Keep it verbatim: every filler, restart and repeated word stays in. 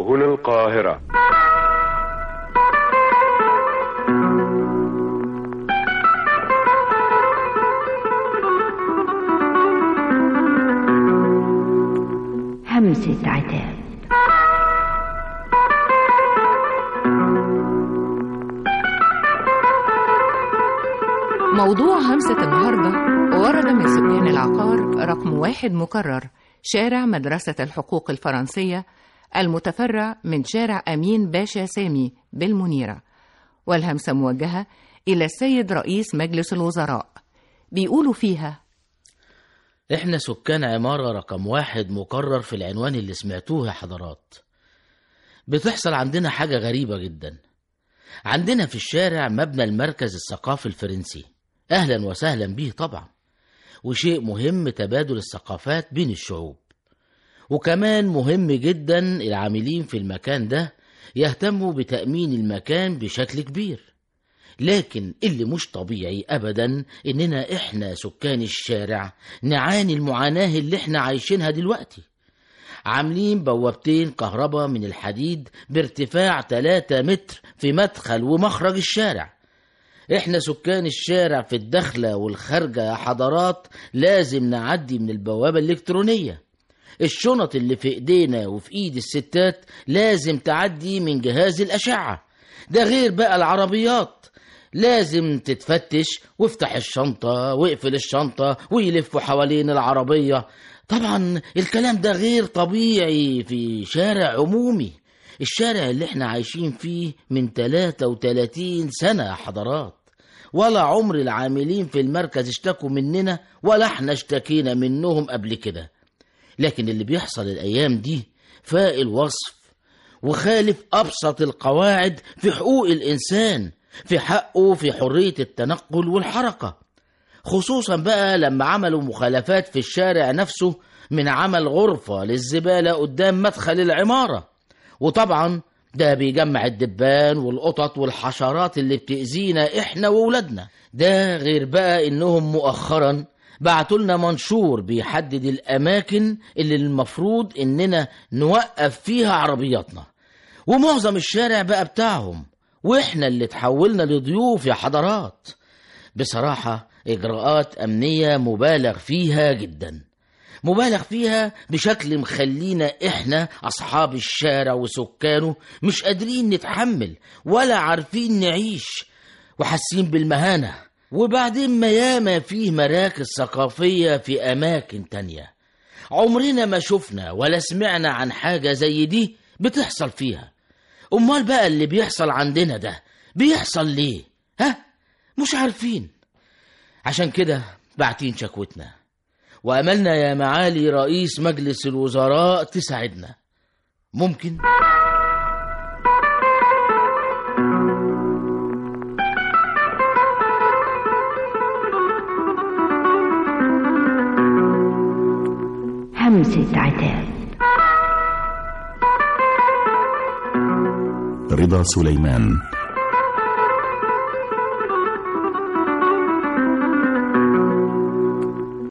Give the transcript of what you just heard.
هنا القاهرة. همسة عتاب. موضوع همسة النهاردة ورد من سكان العقار رقم واحد مكرر، شارع مدرسة الحقوق الفرنسية المتفرع من شارع أمين باشا سامي بالمنيرة، والهمسة موجهة إلى السيد رئيس مجلس الوزراء. بيقولوا فيها: إحنا سكان عمارة رقم واحد مكرر في العنوان اللي سمعتوه يا حضرات. بتحصل عندنا حاجة غريبة جدا. عندنا في الشارع مبنى المركز الثقافي الفرنسي، أهلا وسهلا به طبعا، وشيء مهم تبادل الثقافات بين الشعوب، وكمان مهم جدا العاملين في المكان ده يهتموا بتأمين المكان بشكل كبير. لكن اللي مش طبيعي أبدا إننا إحنا سكان الشارع نعاني المعاناة اللي إحنا عايشينها دلوقتي. عاملين بوابتين كهرباء من الحديد بارتفاع ثلاثة متر في مدخل ومخرج الشارع. إحنا سكان الشارع في الدخلة والخارجة يا حضرات لازم نعدي من البوابة الإلكترونية. الشنط اللي في إيدينا وفي إيد الستات لازم تعدي من جهاز الأشعة. ده غير بقى العربيات لازم تتفتش، وافتح الشنطة واقفل الشنطة ويلفوا حوالين العربية. طبعا الكلام ده غير طبيعي في شارع عمومي، الشارع اللي احنا عايشين فيه من ثلاثة وثلاثين سنة يا حضرات. ولا عمر العاملين في المركز اشتكوا مننا ولا احنا اشتكينا منهم قبل كده. لكن اللي بيحصل الأيام دي فاق الوصف وخالف أبسط القواعد في حقوق الإنسان، في حقه في حرية التنقل والحركة، خصوصا بقى لما عملوا مخالفات في الشارع نفسه من عمل غرفة للزبالة قدام مدخل العمارة. وطبعا ده بيجمع الدبان والقطط والحشرات اللي بتأذينا احنا وولادنا. ده غير بقى انهم مؤخرا بعتولنا منشور بيحدد الاماكن اللي المفروض اننا نوقف فيها عربياتنا، ومعظم الشارع بقى بتاعهم، واحنا اللي تحولنا لضيوف يا حضرات. بصراحة اجراءات امنية مبالغ فيها جدا، مبالغ فيها بشكل مخلينا احنا اصحاب الشارع وسكانه مش قادرين نتحمل ولا عارفين نعيش وحاسين بالمهانة. وبعدين ما ياما فيه مراكز ثقافية في اماكن تانية عمرنا ما شفنا ولا سمعنا عن حاجة زي دي بتحصل فيها. امال بقى اللي بيحصل عندنا ده بيحصل ليه؟ ها؟ مش عارفين. عشان كده باعتين شكوتنا، وأملنا يا معالي رئيس مجلس الوزراء تساعدنا. ممكن؟ همسة عتاب. رضا سليمان.